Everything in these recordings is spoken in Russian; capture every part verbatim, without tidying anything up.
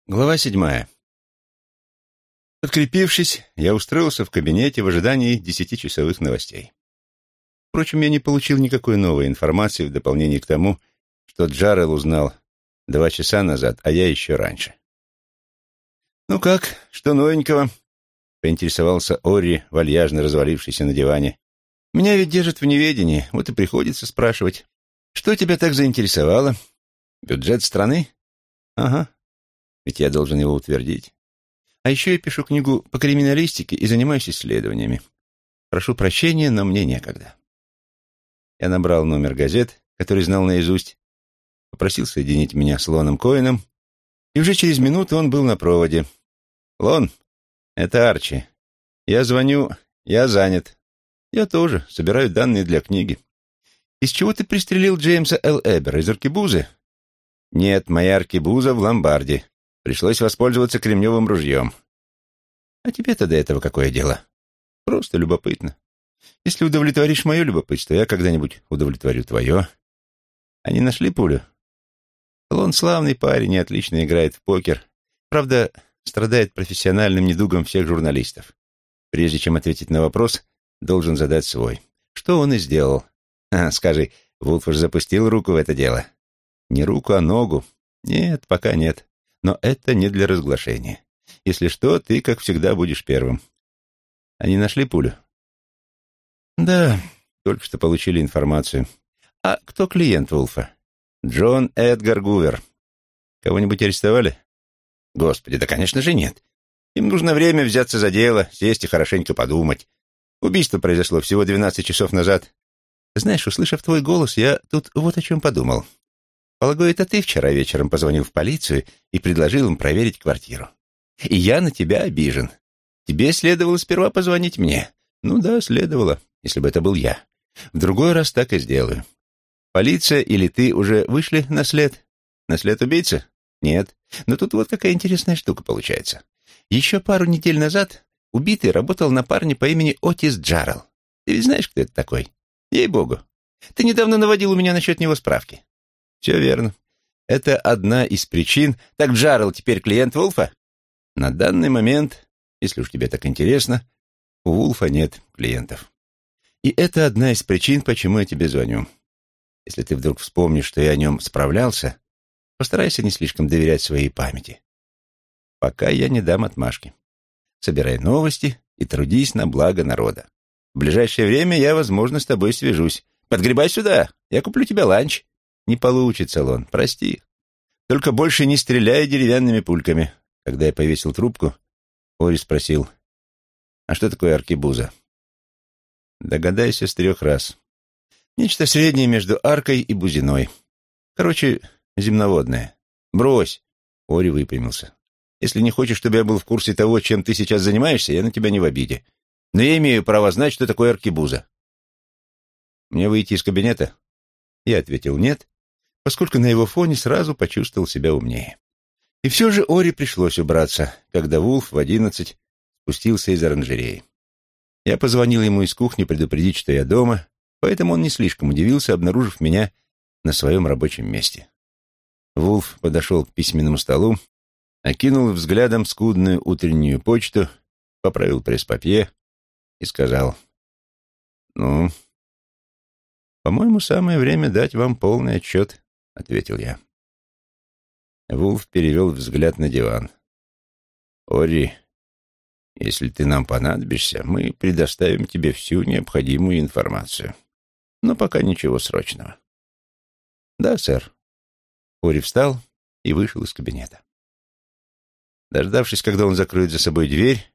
Глава седьмая. Подкрепившись, я устроился в кабинете в ожидании десятичасовых новостей. Впрочем, я не получил никакой новой информации в дополнение к тому, что Джарел узнал два часа назад, а я еще раньше. «Ну как, что новенького?» — поинтересовался Орри, вальяжно развалившийся на диване. «Меня ведь держат в неведении, вот и приходится спрашивать. Что тебя так заинтересовало? Бюджет страны? Ага. Ведь я должен его утвердить. А еще я пишу книгу по криминалистике и занимаюсь исследованиями. Прошу прощения, но мне некогда». Я набрал номер газет, который знал наизусть, попросил соединить меня с Лоном Коэном, и уже через минуту он был на проводе. «Лон, это Арчи. Я звоню, я занят. Я тоже, собираю данные для книги. Из чего ты пристрелил Джеймса Л. Эбера? Из аркебузы?» «Нет, моя аркебуза в ломбарде. Пришлось воспользоваться кремневым ружьем». «А тебе-то до этого какое дело?» «Просто любопытно. Если удовлетворишь мое любопытство, я когда-нибудь удовлетворю твое». «Они нашли пулю?» Лон славный парень и отлично играет в покер. Правда, страдает профессиональным недугом всех журналистов. Прежде чем ответить на вопрос, должен задать свой. Что он и сделал. А, скажи, Вулф уж запустил руку в это дело? Не руку, а ногу. Нет, пока нет. Но это не для разглашения. Если что, ты, как всегда, будешь первым. Они нашли пулю? Да, только что получили информацию. А кто клиент Вулфа? Джон Эдгар Гувер. Кого-нибудь арестовали? Господи, да, конечно же, нет. Им нужно время взяться за дело, сесть и хорошенько подумать. Убийство произошло всего двенадцать часов назад. Знаешь, услышав твой голос, я тут вот о чем подумал. Полагаю, это ты вчера вечером позвонил в полицию и предложил им проверить квартиру. И я на тебя обижен. Тебе следовало сперва позвонить мне. Ну да, следовало, если бы это был я. В другой раз так и сделаю. Полиция или ты уже вышли на след? На след убийцы? Нет. Но тут вот какая интересная штука получается. Еще пару недель назад убитый работал на парне по имени Отис Джарел. Ты ведь знаешь, кто это такой? Ей-богу. Ты недавно наводил у меня насчет него справки. Все верно. Это одна из причин. Так Джарел теперь клиент Вулфа? На данный момент, если уж тебе так интересно, у Вулфа нет клиентов. И это одна из причин, почему я тебе звоню. Если ты вдруг вспомнишь, что я о нем справлялся, постарайся не слишком доверять своей памяти. Пока я не дам отмашки. Собирай новости и трудись на благо народа. В ближайшее время я, возможно, с тобой свяжусь. Подгребай сюда, я куплю тебе ланч. Не получится, Лон, прости. Только больше не стреляй деревянными пульками. Когда я повесил трубку, Ори спросил, а что такое аркебуза? Догадайся с трех раз. Нечто среднее между аркой и бузиной. Короче, земноводное. Брось. Ори выпрямился. Если не хочешь, чтобы я был в курсе того, чем ты сейчас занимаешься, я на тебя не в обиде. Но я имею право знать, что такое аркебуза. Мне выйти из кабинета? Я ответил нет, поскольку на его фоне сразу почувствовал себя умнее. И все же Ори пришлось убраться, когда Вулф в одиннадцать спустился из оранжереи. Я позвонил ему из кухни предупредить, что я дома, поэтому он не слишком удивился, обнаружив меня на своем рабочем месте. Вулф подошел к письменному столу, окинул взглядом скудную утреннюю почту, поправил пресс-папье и сказал, «Ну, по-моему, самое время дать вам полный отчет», — ответил я. Вулф перевел взгляд на диван. «Ори, если ты нам понадобишься, мы предоставим тебе всю необходимую информацию. Но пока ничего срочного». «Да, сэр». Ори встал и вышел из кабинета. Дождавшись, когда он закроет за собой дверь,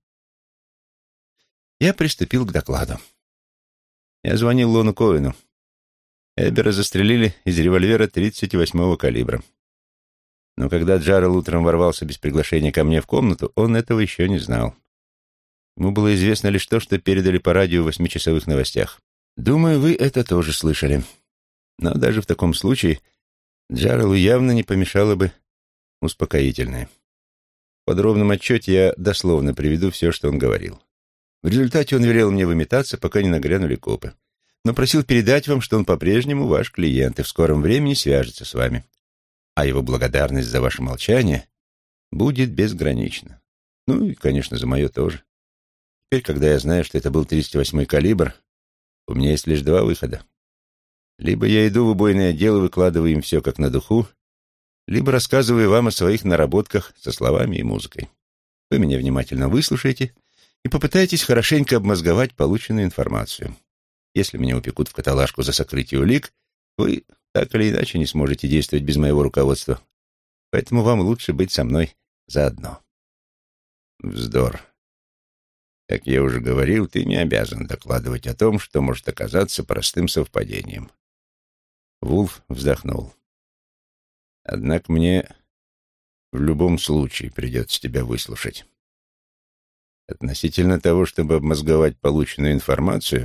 я приступил к докладу. Я звонил Лону Коэну. Эбера застрелили из револьвера тридцать восьмого калибра. Но когда Джарел утром ворвался без приглашения ко мне в комнату, он этого еще не знал. Ему было известно лишь то, что передали по радио в восьмичасовых новостях. Думаю, вы это тоже слышали. Но даже в таком случае Джарелу явно не помешало бы успокоительное. В подробном отчете я дословно приведу все, что он говорил. В результате он велел мне выметаться, пока не нагрянули копы. Но просил передать вам, что он по-прежнему ваш клиент и в скором времени свяжется с вами. А его благодарность за ваше молчание будет безгранична. Ну и, конечно, за мое тоже. Теперь, когда я знаю, что это был тридцать восьмой калибр, у меня есть лишь два выхода. Либо я иду в убойный отдел и выкладываю им все как на духу, либо рассказываю вам о своих наработках со словами и музыкой. Вы меня внимательно выслушаете и попытаетесь хорошенько обмозговать полученную информацию. Если меня упекут в каталажку за сокрытие улик, вы так или иначе не сможете действовать без моего руководства. Поэтому вам лучше быть со мной заодно. Вздор. Как я уже говорил, ты не обязан докладывать о том, что может оказаться простым совпадением. Вулф вздохнул. Однако мне в любом случае придется тебя выслушать. Относительно того, чтобы обмозговать полученную информацию,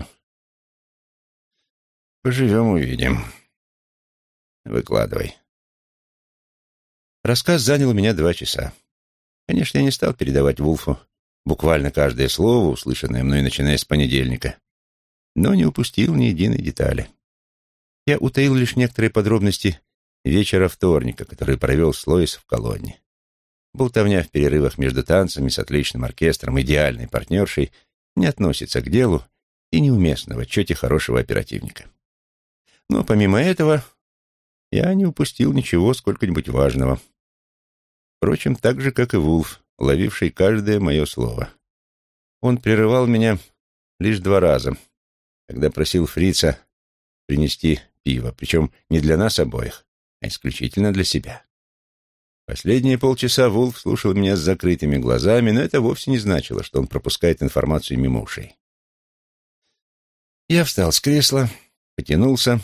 поживем-увидим. Выкладывай. Рассказ занял у меня два часа. Конечно, я не стал передавать Вулфу буквально каждое слово, услышанное мной, начиная с понедельника, но не упустил ни единой детали. Я утаил лишь некоторые подробности вечера вторника, который провел с Лоис в колонне. Болтовня в перерывах между танцами с отличным оркестром, идеальной партнершей, не относится к делу и неуместна в отчете хорошего оперативника. Но помимо этого, я не упустил ничего сколько-нибудь важного. Впрочем, так же, как и Вулф, ловивший каждое мое слово. Он прерывал меня лишь два раза, когда просил фрица принести пиво, причем не для нас обоих, а исключительно для себя. Последние полчаса Вулф слушал меня с закрытыми глазами, но это вовсе не значило, что он пропускает информацию мимо ушей. Я встал с кресла, потянулся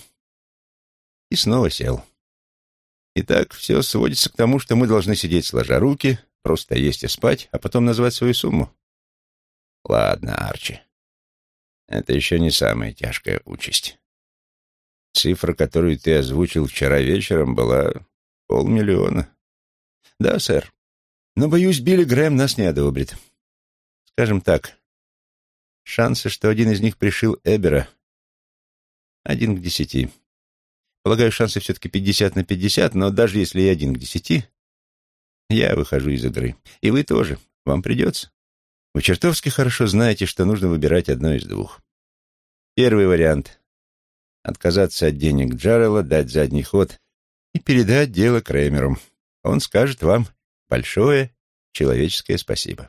и снова сел. Итак, все сводится к тому, что мы должны сидеть сложа руки, просто есть и спать, а потом назвать свою сумму. Ладно, Арчи. Это еще не самая тяжкая участь. Цифра, которую ты озвучил вчера вечером, была полмиллиона. Да, сэр. Но, боюсь, Билли Грэм нас не одобрит. Скажем так, шансы, что один из них пришил Эбера, один к десяти. Полагаю, шансы все-таки пятьдесят на пятьдесят, но даже если и один к десяти, я выхожу из игры. И вы тоже. Вам придется. Вы чертовски хорошо знаете, что нужно выбирать одно из двух. Первый вариант — отказаться от денег Джаррелла, дать задний ход и передать дело Крэмеру. Он скажет вам большое человеческое спасибо.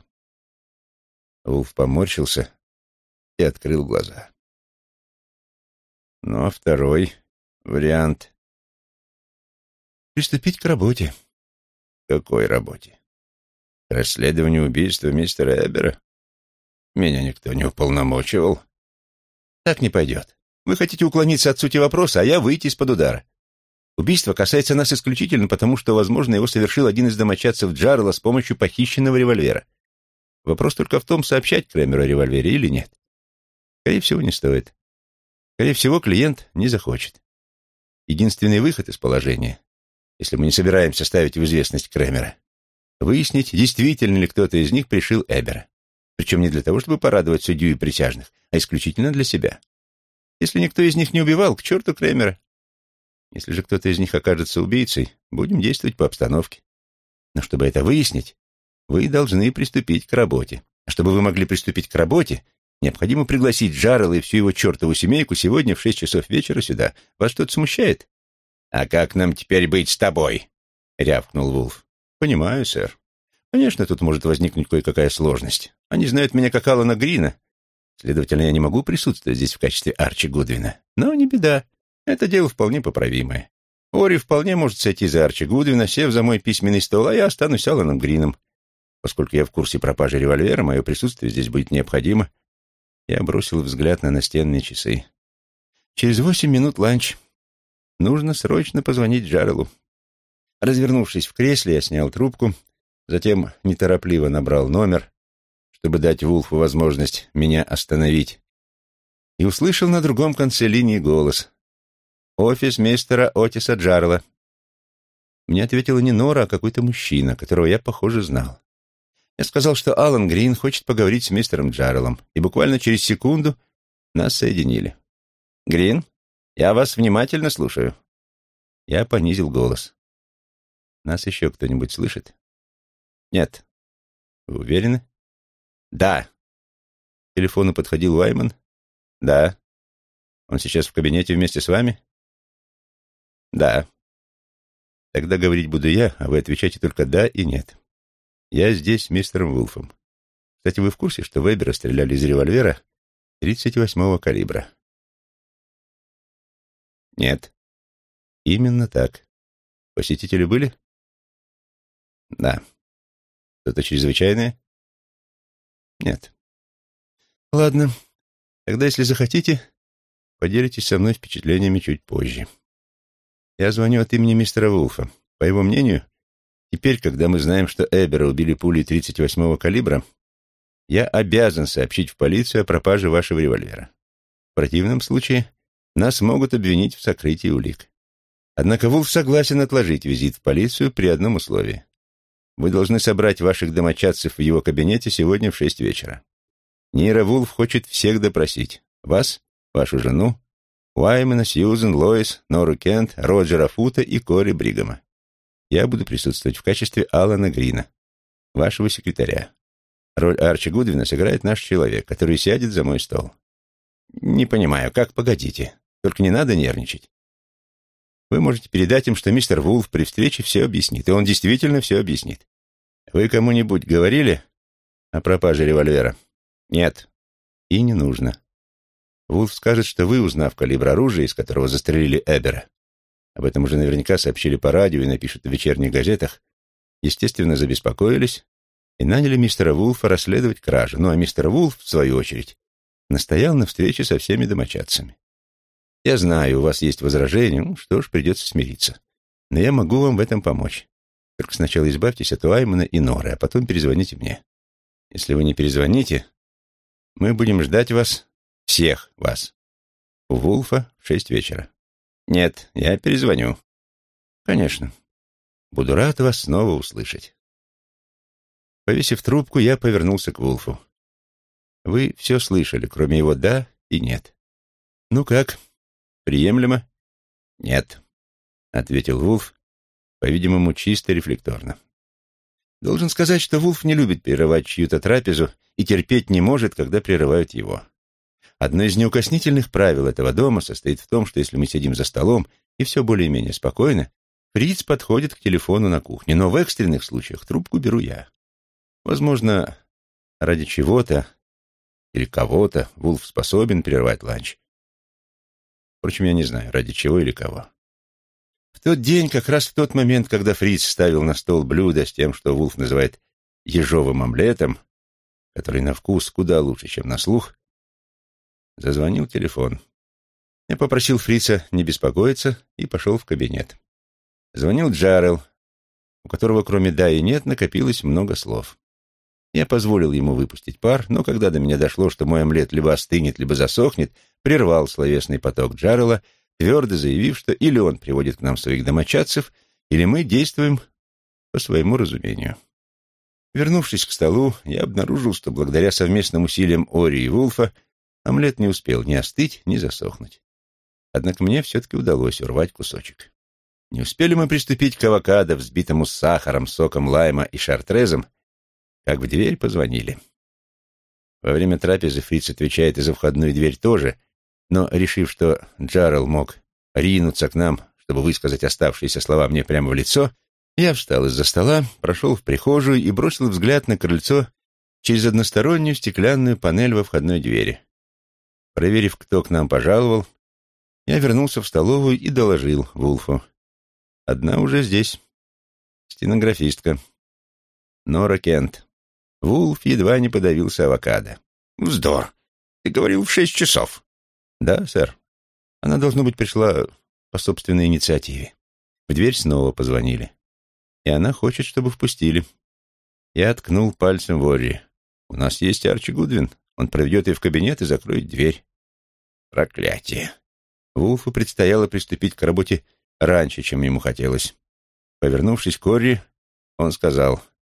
Вулф поморщился и открыл глаза. Ну, а второй вариант — приступить к работе. Какой работе? К расследованию убийства мистера Эбера? Меня никто не уполномочивал. Так не пойдет. Вы хотите уклониться от сути вопроса, а я выйти из-под удара. Убийство касается нас исключительно потому, что, возможно, его совершил один из домочадцев Джаррелла с помощью похищенного револьвера. Вопрос только в том, сообщать Крэмеру о револьвере или нет. Скорее всего, не стоит. Скорее всего, клиент не захочет. Единственный выход из положения, если мы не собираемся ставить в известность Крэмера, выяснить, действительно ли кто-то из них пришил Эбера. Причем не для того, чтобы порадовать судью и присяжных, а исключительно для себя. Если никто из них не убивал, к черту Крэмера. Если же кто-то из них окажется убийцей, будем действовать по обстановке. Но чтобы это выяснить, вы должны приступить к работе. А чтобы вы могли приступить к работе, необходимо пригласить Джаррелла и всю его чертову семейку сегодня в шесть часов вечера сюда. Вас что-то смущает? «А как нам теперь быть с тобой?» — рявкнул Вулф. «Понимаю, сэр. Конечно, тут может возникнуть кое-какая сложность. Они знают меня как Алана Грина. Следовательно, я не могу присутствовать здесь в качестве Арчи Гудвина. Но не беда. Это дело вполне поправимое. Ори вполне может сойти за Арчи Гудвина, сев за мой письменный стол, а я останусь Аланом Грином. Поскольку я в курсе пропажи револьвера, мое присутствие здесь будет необходимо». Я бросил взгляд на настенные часы. «Через восемь минут ланч. Нужно срочно позвонить Джарреллу». Развернувшись в кресле, я снял трубку, затем неторопливо набрал номер, чтобы дать Вулфу возможность меня остановить, и услышал на другом конце линии голос. «Офис мистера Отиса Джаррелла». Мне ответила не Нора, а какой-то мужчина, которого я, похоже, знал. Я сказал, что Алан Грин хочет поговорить с мистером Джарреллом, и буквально через секунду нас соединили. «Грин, я вас внимательно слушаю». Я понизил голос. «Нас еще кто-нибудь слышит?» Нет. Вы уверены? Да. К телефону подходил Уайман? Да. Он сейчас в кабинете вместе с вами? Да. Тогда говорить буду я, а вы отвечайте только «да» и «нет». Я здесь с мистером Вулфом. Кстати, вы в курсе, что Вебера стреляли из револьвера тридцать восьмого калибра? Нет. Именно так. Посетители были? Да. Что-то чрезвычайное? Нет. Ладно. Тогда, если захотите, поделитесь со мной впечатлениями чуть позже. Я звоню от имени мистера Вулфа. По его мнению, теперь, когда мы знаем, что Эбера убили пулей тридцать восьмого калибра, я обязан сообщить в полицию о пропаже вашего револьвера. В противном случае нас могут обвинить в сокрытии улик. Однако Вулф согласен отложить визит в полицию при одном условии. Вы должны собрать ваших домочадцев в его кабинете сегодня в шесть вечера. Нира Вулф хочет всех допросить. Вас, вашу жену, Уаймана, Сьюзен, Лоис, Нору Кент, Роджера Фута и Кори Бригама. Я буду присутствовать в качестве Алана Грина, вашего секретаря. Роль Арчи Гудвина сыграет наш человек, который сядет за мой стол. Не понимаю, как погодите. Только не надо нервничать. Вы можете передать им, что мистер Вулф при встрече все объяснит, и он действительно все объяснит. Вы кому-нибудь говорили о пропаже револьвера? Нет. И не нужно. Вулф скажет, что вы, узнав калибр оружия, из которого застрелили Эбера, об этом уже наверняка сообщили по радио и напишут в вечерних газетах, естественно, забеспокоились и наняли мистера Вулфа расследовать кражу. Ну а мистер Вулф, в свою очередь, настоял на встрече со всеми домочадцами. Я знаю, у вас есть возражения, ну что ж, придется смириться. Но я могу вам в этом помочь. Только сначала избавьтесь от Уаймана и Норы, а потом перезвоните мне. Если вы не перезвоните, мы будем ждать вас, всех вас, у Вулфа в шесть вечера. Нет, я перезвоню. Конечно. Буду рад вас снова услышать. Повесив трубку, я повернулся к Вулфу. Вы все слышали, кроме его «да» и «нет». Ну как, приемлемо? Нет, ответил Вулф, по-видимому, чисто рефлекторно. Должен сказать, что Вулф не любит прерывать чью-то трапезу и терпеть не может, когда прерывают его. Одно из неукоснительных правил этого дома состоит в том, что если мы сидим за столом и все более-менее спокойно, Фриц подходит к телефону на кухне, но в экстренных случаях трубку беру я. Возможно, ради чего-то или кого-то Вулф способен прервать ланч. Впрочем, я не знаю, ради чего или кого. В тот день, как раз в тот момент, когда Фриц ставил на стол блюдо с тем, что Вулф называет ежовым омлетом, который на вкус куда лучше, чем на слух, зазвонил телефон. Я попросил Фрица не беспокоиться и пошел в кабинет. Звонил Джарел, у которого кроме «да» и «нет» накопилось много слов. Я позволил ему выпустить пар, но когда до меня дошло, что мой омлет либо остынет, либо засохнет, прервал словесный поток Джарела, твердо заявив, что или он приводит к нам своих домочадцев, или мы действуем по своему разумению. Вернувшись к столу, я обнаружил, что благодаря совместным усилиям Ори и Вулфа омлет не успел ни остыть, ни засохнуть. Однако мне все-таки удалось урвать кусочек. Не успели мы приступить к авокадо, взбитому с сахаром, соком лайма и шартрезом, как в дверь позвонили. Во время трапезы Фриц отвечает и за входную дверь тоже, но, решив, что Джарел мог ринуться к нам, чтобы высказать оставшиеся слова мне прямо в лицо, я встал из-за стола, прошел в прихожую и бросил взгляд на крыльцо через одностороннюю стеклянную панель во входной двери. Проверив, кто к нам пожаловал, я вернулся в столовую и доложил Вулфу. Одна уже здесь. Стенографистка. Нора Кент. Вулф едва не подавился авокадо. «Вздор! Ты говорил в шесть часов». «Да, сэр. Она, должно быть, пришла по собственной инициативе». В дверь снова позвонили. И она хочет, чтобы впустили. Я ткнул пальцем в Орри. «У нас есть Арчи Гудвин. Он проведет ее в кабинет и закроет дверь». Проклятие. Вулфу предстояло приступить к работе раньше, чем ему хотелось. Повернувшись к Орри, он сказал: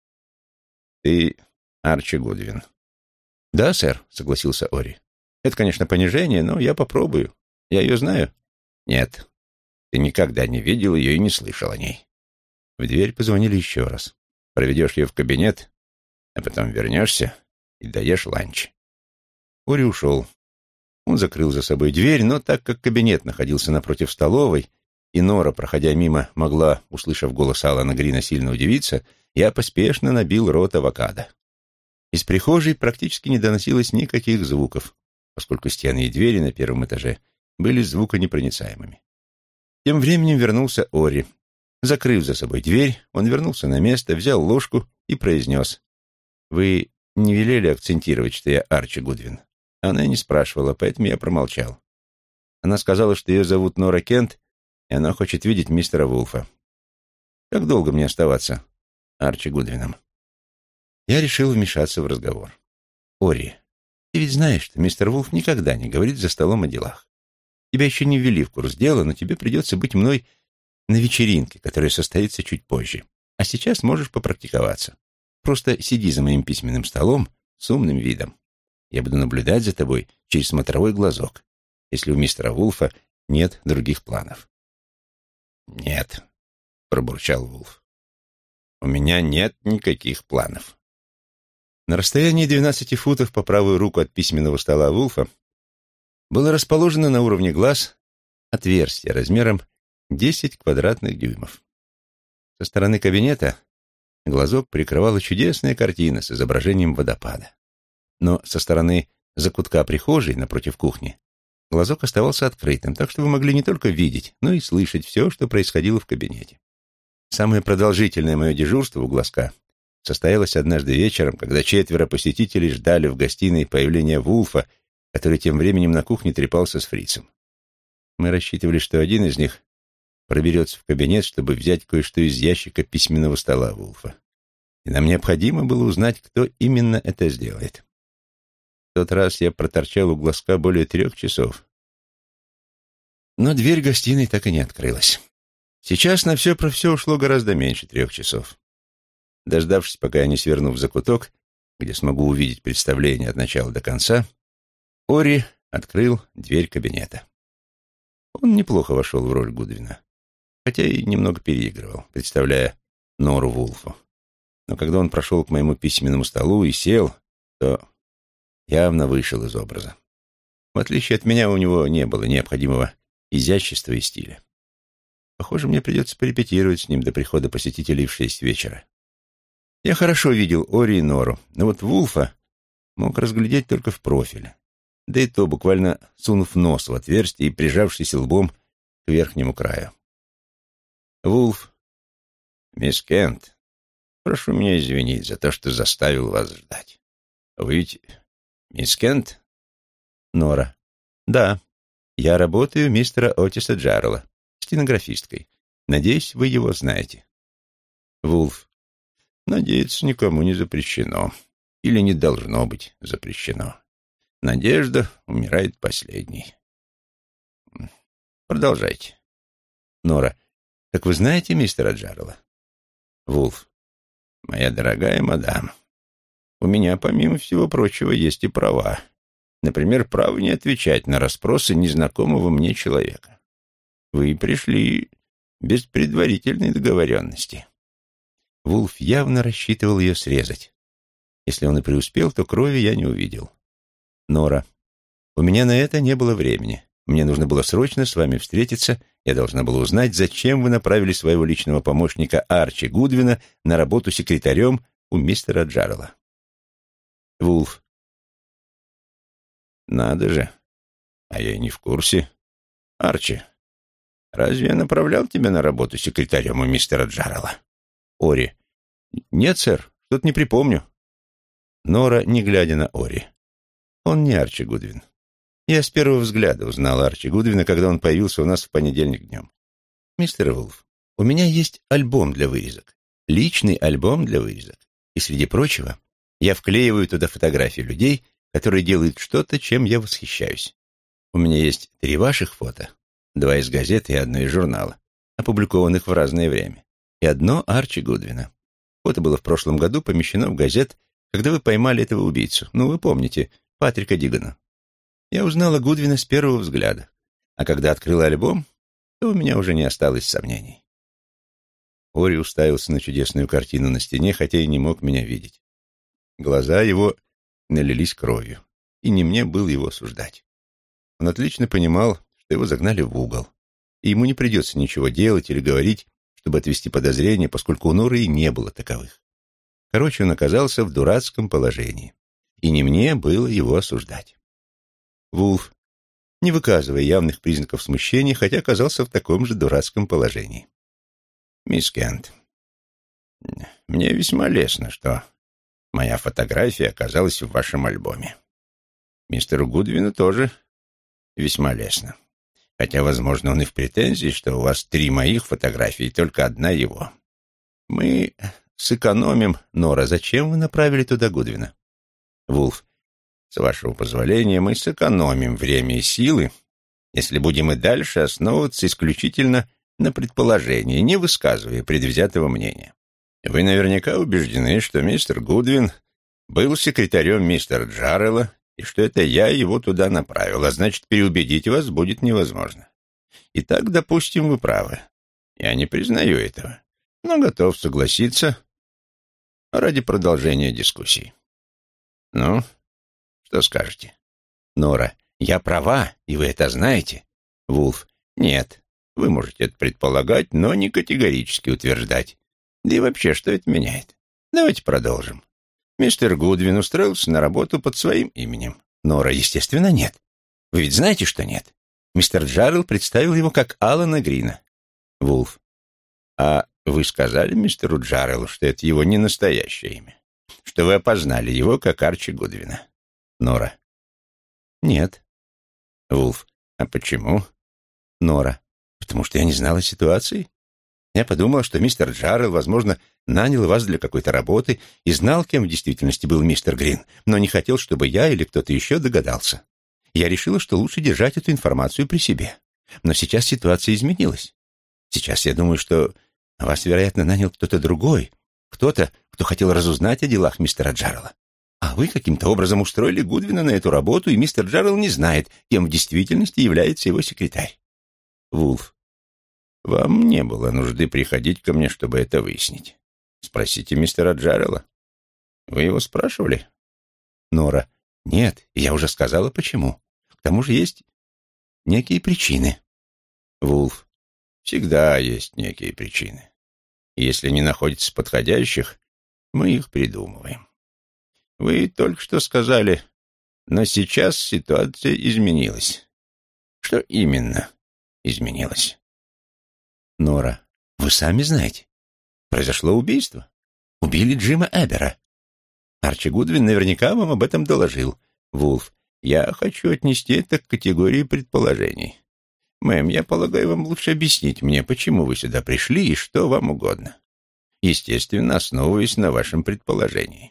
«Ты Арчи Гудвин». «Да, сэр», — согласился Орри. «Это, конечно, понижение, но я попробую. Я ее знаю». «Нет, ты никогда не видел ее и не слышал о ней». В дверь позвонили еще раз. проведешь ее в кабинет, а потом вернешься и даешь ланч». Ори ушел. Он закрыл за собой дверь, но так как кабинет находился напротив столовой, и Нора, проходя мимо, могла, услышав голос Алана Грина, сильно удивиться, я поспешно набил рот авокадо. Из прихожей практически не доносилось никаких звуков, поскольку стены и двери на первом этаже были звуконепроницаемыми. Тем временем вернулся Ори. Закрыв за собой дверь, он вернулся на место, взял ложку и произнес: «Вы не велели акцентировать, что я Арчи Гудвин?» Она и не спрашивала, поэтому я промолчал. Она сказала, что ее зовут Нора Кент, и она хочет видеть мистера Вулфа. Как долго мне оставаться Арчи Гудвином? Я решил вмешаться в разговор. «Ори, ты ведь знаешь, что мистер Вулф никогда не говорит за столом о делах. Тебя еще не ввели в курс дела, но тебе придется быть мной на вечеринке, которая состоится чуть позже. А сейчас можешь попрактиковаться. Просто сиди за моим письменным столом с умным видом. Я буду наблюдать за тобой через смотровой глазок, если у мистера Вулфа нет других планов». «Нет», — пробурчал Вулф, — «у меня нет никаких планов». На расстоянии двенадцати футов по правую руку от письменного стола Вулфа было расположено на уровне глаз отверстие размером десять квадратных дюймов. Со стороны кабинета глазок прикрывала чудесная картина с изображением водопада. Но со стороны закутка прихожей напротив кухни глазок оставался открытым, так что вы могли не только видеть, но и слышать все, что происходило в кабинете. Самое продолжительное мое дежурство у глазка состоялось однажды вечером, когда четверо посетителей ждали в гостиной появления Вулфа, который тем временем на кухне трепался с фрицем. Мы рассчитывали, что один из них проберется в кабинет, чтобы взять кое-что из ящика письменного стола Вулфа. И нам необходимо было узнать, кто именно это сделает. В тот раз я проторчал у глазка более трех часов. Но дверь гостиной так и не открылась. Сейчас на все про все ушло гораздо меньше трех часов. Дождавшись, пока я не сверну в закуток, где смогу увидеть представление от начала до конца, Ори открыл дверь кабинета. Он неплохо вошел в роль Гудвина, хотя и немного переигрывал, представляя Нору Вулфу. Но когда он прошел к моему письменному столу и сел, то явно вышел из образа. В отличие от меня, у него не было необходимого изящества и стиля. Похоже, мне придется порепетировать с ним до прихода посетителей в шесть вечера. Я хорошо видел Ори и Нору, но вот Вулфа мог разглядеть только в профиле, да и то буквально сунув нос в отверстие и прижавшись лбом к верхнему краю. «Вулф, мисс Кент, прошу меня извинить за то, что заставил вас ждать. Вы ведь мисс Кент?» «Нора». «Да, я работаю у мистера Отиса Джаррелла, стенографисткой. Надеюсь, вы его знаете». «Вулф». «Надеяться никому не запрещено. Или не должно быть запрещено. Надежда умирает последней. Продолжайте». «Нора». «Так вы знаете мистера Джаррелла?» «Вулф». «Моя дорогая мадам, у меня, помимо всего прочего, есть и права. Например, право не отвечать на расспросы незнакомого мне человека. Вы пришли без предварительной договоренности». Вулф явно рассчитывал ее срезать. Если он и преуспел, то крови я не увидел. «Нора, у меня на это не было времени. Мне нужно было срочно с вами встретиться. Я должна была узнать, зачем вы направили своего личного помощника Арчи Гудвина на работу секретарем у мистера Джаррелла». Вулф. «Надо же, а я и не в курсе. Арчи, разве я направлял тебя на работу секретарем у мистера Джаррелла?» Ори. «Нет, сэр, что-то не припомню». Нора, не глядя на Ори. «Он не Арчи Гудвин. Я с первого взгляда узнал Арчи Гудвина, когда он появился у нас в понедельник днем. Мистер Вулф, у меня есть альбом для вырезок. Личный альбом для вырезок. И, среди прочего, я вклеиваю туда фотографии людей, которые делают что-то, чем я восхищаюсь. У меня есть три ваших фото, два из газеты и одно из журнала, опубликованных в разное время, и одно Арчи Гудвина. Фото было в прошлом году помещено в газет, когда вы поймали этого убийцу. Ну, вы помните, Патрика Дигана. Я узнала Гудвина с первого взгляда, а когда открыла альбом, то у меня уже не осталось сомнений». Ори уставился на чудесную картину на стене, хотя и не мог меня видеть. Глаза его налились кровью, и не мне было его осуждать. Он отлично понимал, что его загнали в угол, и ему не придется ничего делать или говорить, чтобы отвести подозрения, поскольку у Норы и не было таковых. Короче, он оказался в дурацком положении, и не мне было его осуждать. Вулф, не выказывая явных признаков смущения, хотя оказался в таком же дурацком положении. «Мисс Кент, мне весьма лестно, что моя фотография оказалась в вашем альбоме. Мистеру Гудвину тоже весьма лестно. Хотя, возможно, он и в претензии, что у вас три моих фотографии и только одна его. Мы сэкономим... Нора, зачем вы направили туда Гудвина? Вулф, с вашего позволения, мы сэкономим время и силы, если будем и дальше основываться исключительно на предположении, не высказывая предвзятого мнения. Вы наверняка убеждены, что мистер Гудвин был секретарем мистера Джаррелла, и что это я его туда направил, а значит, переубедить вас будет невозможно. Итак, допустим, вы правы. Я не признаю этого, но готов согласиться ради продолжения дискуссий. Ну, что скажете? Нора, я права, и вы это знаете? Вулф, нет, вы можете это предполагать, но не категорически утверждать. Да и вообще, что это меняет? Давайте продолжим. Мистер Гудвин устроился на работу под своим именем. Нора, естественно, нет. Вы ведь знаете, что нет? Мистер Джаррелл представил его как Алана Грина. Вулф, а вы сказали мистеру Джарреллу, что это его не настоящее имя? Что вы опознали его как Арчи Гудвина? Нора, нет. Вулф, а почему? Нора, потому что я не знала ситуации. Я подумала, что мистер Джаррелл, возможно, нанял вас для какой-то работы и знал, кем в действительности был мистер Грин, но не хотел, чтобы я или кто-то еще догадался. Я решила, что лучше держать эту информацию при себе. Но сейчас ситуация изменилась. Сейчас я думаю, что вас, вероятно, нанял кто-то другой, кто-то, кто хотел разузнать о делах мистера Джаррелла. А вы каким-то образом устроили Гудвина на эту работу, и мистер Джаррелл не знает, кем в действительности является его секретарь. Вулф, вам не было нужды приходить ко мне, чтобы это выяснить. Спросите мистера Джаррелла. Вы его спрашивали? Нора, нет, я уже сказала, почему. К тому же есть некие причины. Вулф, всегда есть некие причины. Если не находится подходящих, мы их придумываем. Вы только что сказали, но сейчас ситуация изменилась. Что именно изменилось? Нора, вы сами знаете. Произошло убийство. Убили Джима Эбера. Арчи Гудвин наверняка вам об этом доложил. Вулф, я хочу отнести это к категории предположений. Мэм, я полагаю, вам лучше объяснить мне, почему вы сюда пришли и что вам угодно. Естественно, основываясь на вашем предположении.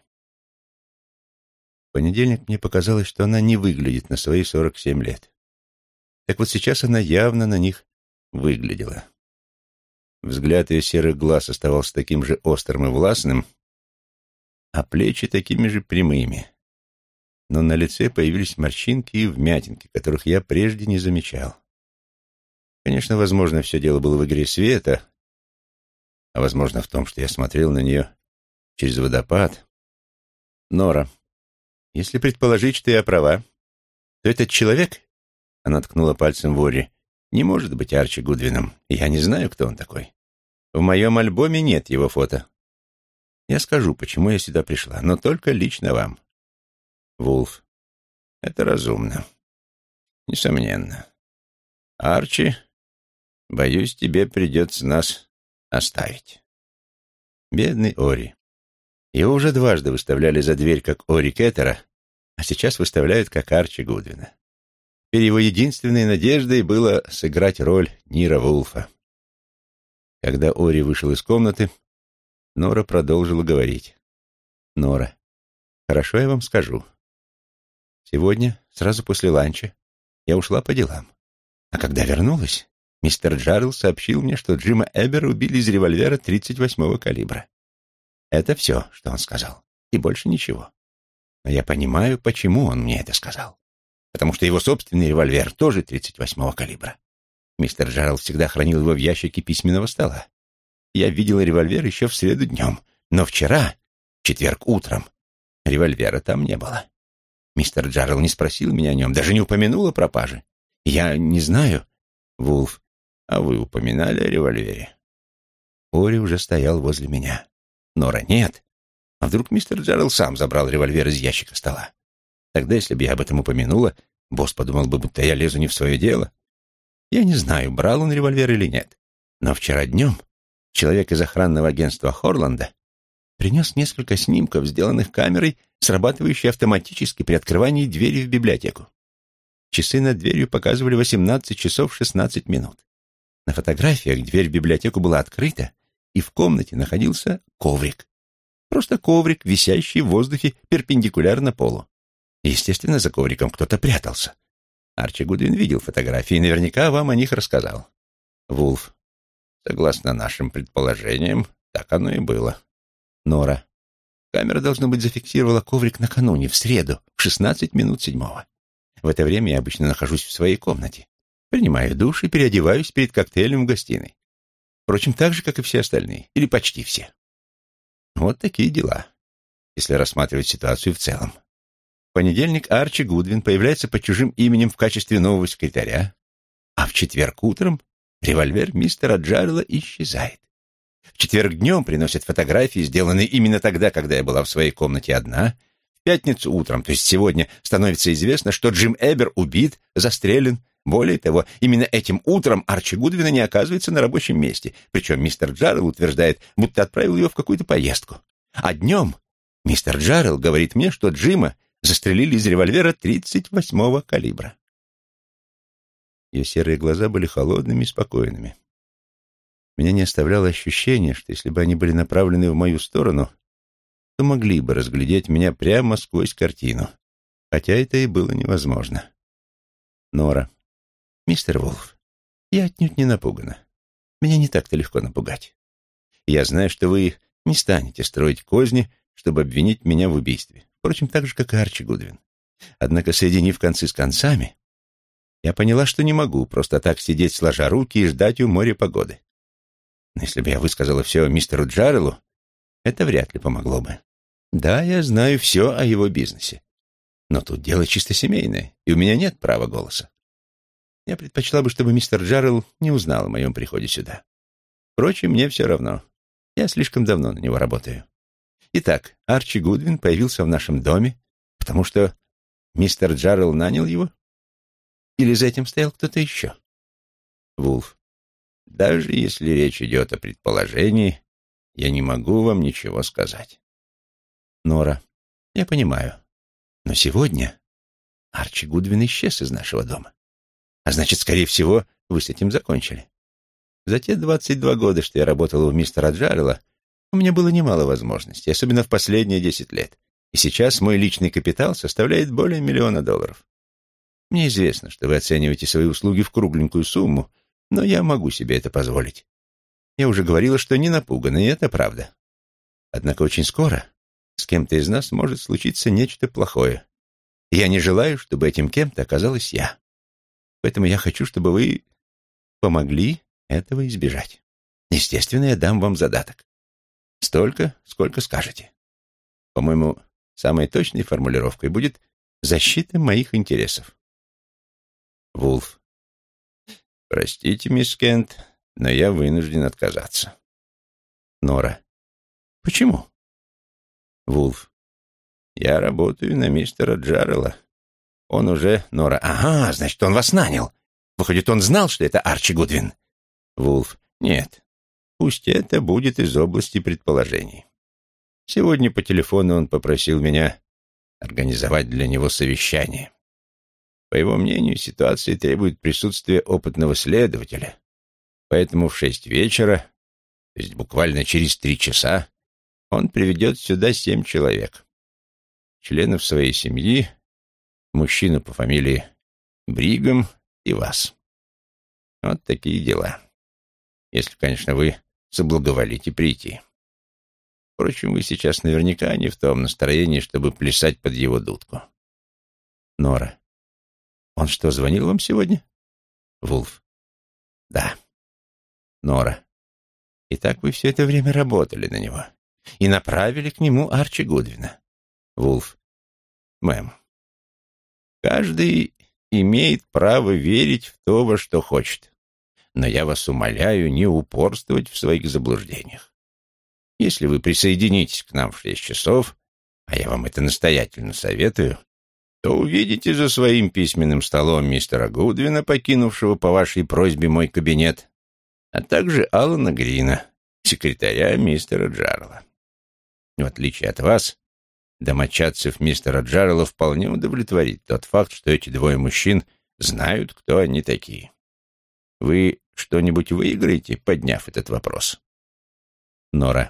В понедельник мне показалось, что она не выглядит на свои сорок семь лет. Так вот сейчас она явно на них выглядела. Взгляд ее серых глаз оставался таким же острым и властным, а плечи такими же прямыми. Но на лице появились морщинки и вмятинки, которых я прежде не замечал. Конечно, возможно, все дело было в игре света, а возможно в том, что я смотрел на нее через водопад. Нора, если предположить, что я права, то этот человек, она ткнула пальцем в Ори, не может быть Арчи Гудвином, и я не знаю, кто он такой. В моем альбоме нет его фото. Я скажу, почему я сюда пришла, но только лично вам. Вулф, это разумно. Несомненно. Арчи, боюсь, тебе придется нас оставить. Бедный Ори. Его уже дважды выставляли за дверь как Ори Кеттера, а сейчас выставляют как Арчи Гудвина. Теперь его единственной надеждой было сыграть роль Нира Вулфа. Когда Ори вышел из комнаты, Нора продолжила говорить. «Нора, хорошо, я вам скажу. Сегодня, сразу после ланча, я ушла по делам. А когда вернулась, мистер Джаррелл сообщил мне, что Джима Эбера убили из револьвера тридцать восьмого калибра. Это все, что он сказал, и больше ничего. Но я понимаю, почему он мне это сказал. Потому что его собственный револьвер тоже тридцать восьмого калибра. Мистер Джаррелл всегда хранил его в ящике письменного стола. я видела револьвер еще в среду днем, но вчера, в четверг утром, револьвера там не было. Мистер Джаррелл не спросил меня о нем, даже не упомянул о пропаже. Я не знаю. Вулф, а вы упоминали о револьвере? Ори уже стоял возле меня. Нора, нет. А вдруг мистер Джаррелл сам забрал револьвер из ящика стола? Тогда, если бы я об этом упомянула, босс подумал бы, будто я лезу не в свое дело. Я не знаю, брал он револьвер или нет. Но вчера днем человек из охранного агентства Хорланда принес несколько снимков, сделанных камерой, срабатывающей автоматически при открывании двери в библиотеку. Часы над дверью показывали восемнадцать часов шестнадцать минут. На фотографиях дверь в библиотеку была открыта, и в комнате находился коврик. Просто коврик, висящий в воздухе перпендикулярно полу. Естественно, за ковриком кто-то прятался. Арчи Гудвин видел фотографии и наверняка вам о них рассказал. Вулф, согласно нашим предположениям, так оно и было. Нора, камера, должно быть, зафиксировала коврик накануне, в среду, в шестнадцать минут седьмого. В это время я обычно нахожусь в своей комнате. Принимаю душ и переодеваюсь перед коктейлем в гостиной. Впрочем, так же, как и все остальные, или почти все. Вот такие дела, если рассматривать ситуацию в целом. В понедельник Арчи Гудвин появляется под чужим именем в качестве нового секретаря, а в четверг утром револьвер мистера Джаррелла исчезает. В четверг днем приносят фотографии, сделанные именно тогда, когда я была в своей комнате одна. В пятницу утром, то есть сегодня, становится известно, что Джим Эбер убит, застрелен. Более того, именно этим утром Арчи Гудвина не оказывается на рабочем месте, причем мистер Джаррелл утверждает, будто отправил его в какую-то поездку. А днем мистер Джаррелл говорит мне, что Джима застрелили из револьвера тридцать восьмого калибра. Ее серые глаза были холодными и спокойными. Меня не оставляло ощущение, что если бы они были направлены в мою сторону, то могли бы разглядеть меня прямо сквозь картину, хотя это и было невозможно. Нора. «Мистер Вулф, я отнюдь не напугана. Меня не так-то легко напугать. Я знаю, что вы не станете строить козни, чтобы обвинить меня в убийстве. Впрочем, так же, как и Арчи Гудвин. Однако, соединив концы с концами, я поняла, что не могу просто так сидеть сложа руки и ждать у моря погоды. Но если бы я высказала все мистеру Джарреллу, это вряд ли помогло бы. Да, я знаю все о его бизнесе. Но тут дело чисто семейное, и у меня нет права голоса. Я предпочла бы, чтобы мистер Джаррелл не узнал о моем приходе сюда. Впрочем, мне все равно. Я слишком давно на него работаю. Итак, Арчи Гудвин появился в нашем доме, потому что мистер Джаррелл нанял его? Или за этим стоял кто-то еще? Вулф, даже если речь идет о предположении, я не могу вам ничего сказать. Нора, я понимаю. Но сегодня Арчи Гудвин исчез из нашего дома. А значит, скорее всего, вы с этим закончили. За те двадцать два года, что я работала у мистера Джаррелла, у меня было немало возможностей, особенно в последние десять лет. И сейчас мой личный капитал составляет более миллиона долларов. Мне известно, что вы оцениваете свои услуги в кругленькую сумму, но я могу себе это позволить. Я уже говорила, что не напугана, и это правда. Однако очень скоро с кем-то из нас может случиться нечто плохое. И я не желаю, чтобы этим кем-то оказалась я. Поэтому я хочу, чтобы вы помогли этого избежать. Естественно, я дам вам задаток. Столько, сколько скажете. По-моему, самой точной формулировкой будет «защита моих интересов». Вулф. Простите, мисс Кент, но я вынужден отказаться. Нора. Почему? Вулф. Я работаю на мистера Джаррелла. Он уже... Нора. Ага, значит, он вас нанял. Выходит, он знал, что это Арчи Гудвин? Вулф. Нет. Пусть это будет из области предположений. Сегодня по телефону он попросил меня организовать для него совещание. По его мнению, ситуация требует присутствия опытного следователя. Поэтому в шесть вечера, то есть буквально через три часа, он приведет сюда семь человек. Членов своей семьи, мужчину по фамилии Бригам и вас. Вот такие дела. Если, конечно, вы соблаговолите прийти. Впрочем, вы сейчас наверняка не в том настроении, чтобы плясать под его дудку. Нора. Он что, звонил вам сегодня? Вулф. Да. Нора. Итак, вы все это время работали на него и направили к нему Арчи Гудвина. Вулф. Мэм, каждый имеет право верить в то, во что хочет. Но я вас умоляю не упорствовать в своих заблуждениях. Если вы присоединитесь к нам в шесть часов, а я вам это настоятельно советую, то увидите за своим письменным столом мистера Гудвина, покинувшего по вашей просьбе мой кабинет, а также Алана Грина, секретаря мистера Джаррелла. В отличие от вас, домочадцев мистера Джаррелла вполне удовлетворит тот факт, что эти двое мужчин знают, кто они такие. Вы что-нибудь выиграете, подняв этот вопрос? Нора.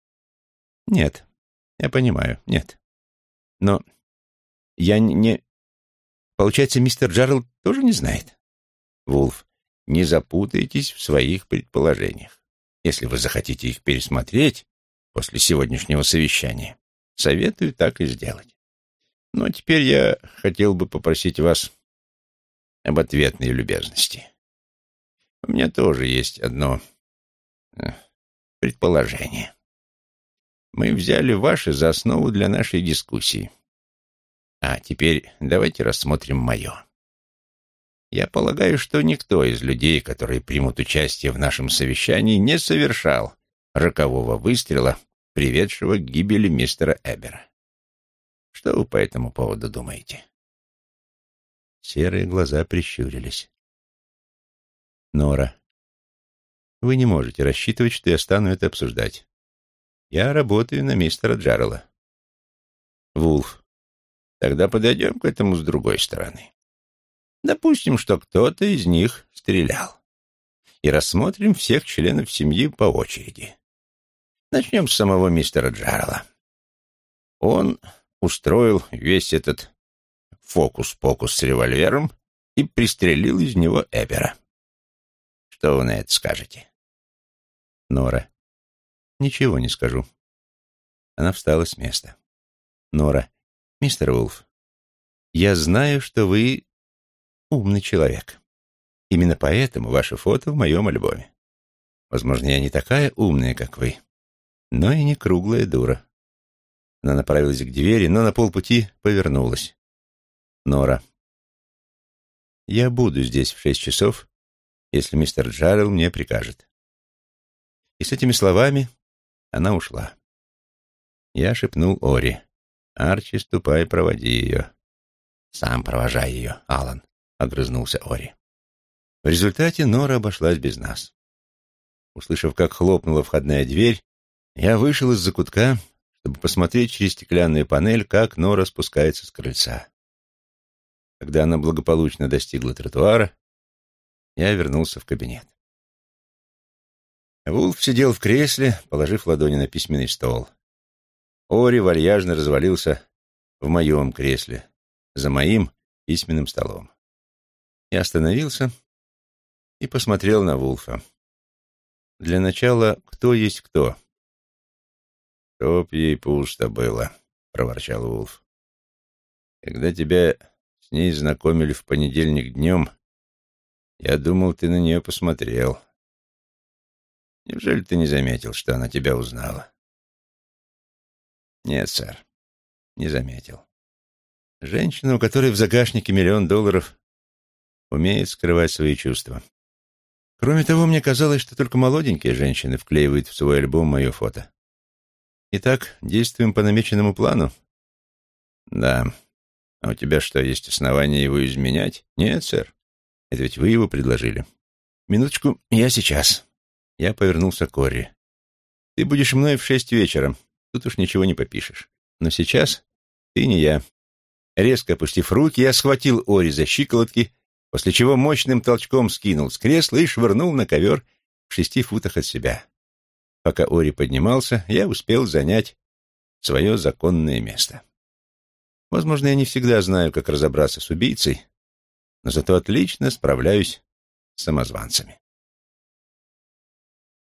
Нет, я понимаю, нет. Но я не... Получается, мистер Джаррелл тоже не знает? Вулф. Не запутайтесь в своих предположениях. Если вы захотите их пересмотреть после сегодняшнего совещания, советую так и сделать. Но теперь я хотел бы попросить вас об ответной любезности. У меня тоже есть одно э, предположение. Мы взяли ваше за основу для нашей дискуссии. А теперь давайте рассмотрим мое. Я полагаю, что никто из людей, которые примут участие в нашем совещании, не совершал рокового выстрела, приведшего к гибели мистера Эбера. Что вы по этому поводу думаете? Серые глаза прищурились. Нора, вы не можете рассчитывать, что я стану это обсуждать. Я работаю на мистера Джаррелла. Вулф, тогда подойдем к этому с другой стороны. Допустим, что кто-то из них стрелял. И рассмотрим всех членов семьи по очереди. Начнем с самого мистера Джаррелла. Он устроил весь этот фокус-покус с револьвером и пристрелил из него Эбера. Что вы на это скажете? Нора. Ничего не скажу. Она встала с места. Нора. Мистер Вулф, я знаю, что вы умный человек. Именно поэтому ваше фото в моем альбоме. Возможно, я не такая умная, как вы, но и не круглая дура. Она направилась к двери, но на полпути повернулась. Нора. Я буду здесь в шесть часов, если мистер Джаррелл мне прикажет. И с этими словами она ушла. Я шепнул Ори. Арчи, ступай, проводи ее. Сам провожай ее, Алан, огрызнулся Ори. В результате Нора обошлась без нас. Услышав, как хлопнула входная дверь, я вышел из закутка, чтобы посмотреть через стеклянную панель, как Нора спускается с крыльца. Когда она благополучно достигла тротуара, я вернулся в кабинет. Вулф сидел в кресле, положив ладони на письменный стол. Ори вальяжно развалился в моем кресле, за моим письменным столом. Я остановился и посмотрел на Вулфа. Для начала, кто есть кто? «Чтоб ей пусто было», — проворчал Вулф. «Когда тебя с ней знакомили в понедельник днем, я думал, ты на нее посмотрел. Неужели ты не заметил, что она тебя узнала?» «Нет, сэр, не заметил. Женщина, у которой в загашнике миллион долларов, умеет скрывать свои чувства. Кроме того, мне казалось, что только молоденькие женщины вклеивают в свой альбом мое фото. Итак, действуем по намеченному плану?» «Да. А у тебя что, есть основания его изменять?» «Нет, сэр. Это ведь вы его предложили». «Минуточку, я сейчас». Я повернулся к Ори. «Ты будешь мной в шесть вечера. Тут уж ничего не попишешь. Но сейчас ты не я». Резко опустив руки, я схватил Ори за щиколотки, после чего мощным толчком скинул с кресла и швырнул на ковер в шести футах от себя. Пока Ори поднимался, я успел занять свое законное место. Возможно, я не всегда знаю, как разобраться с убийцей, но зато отлично справляюсь с самозванцами.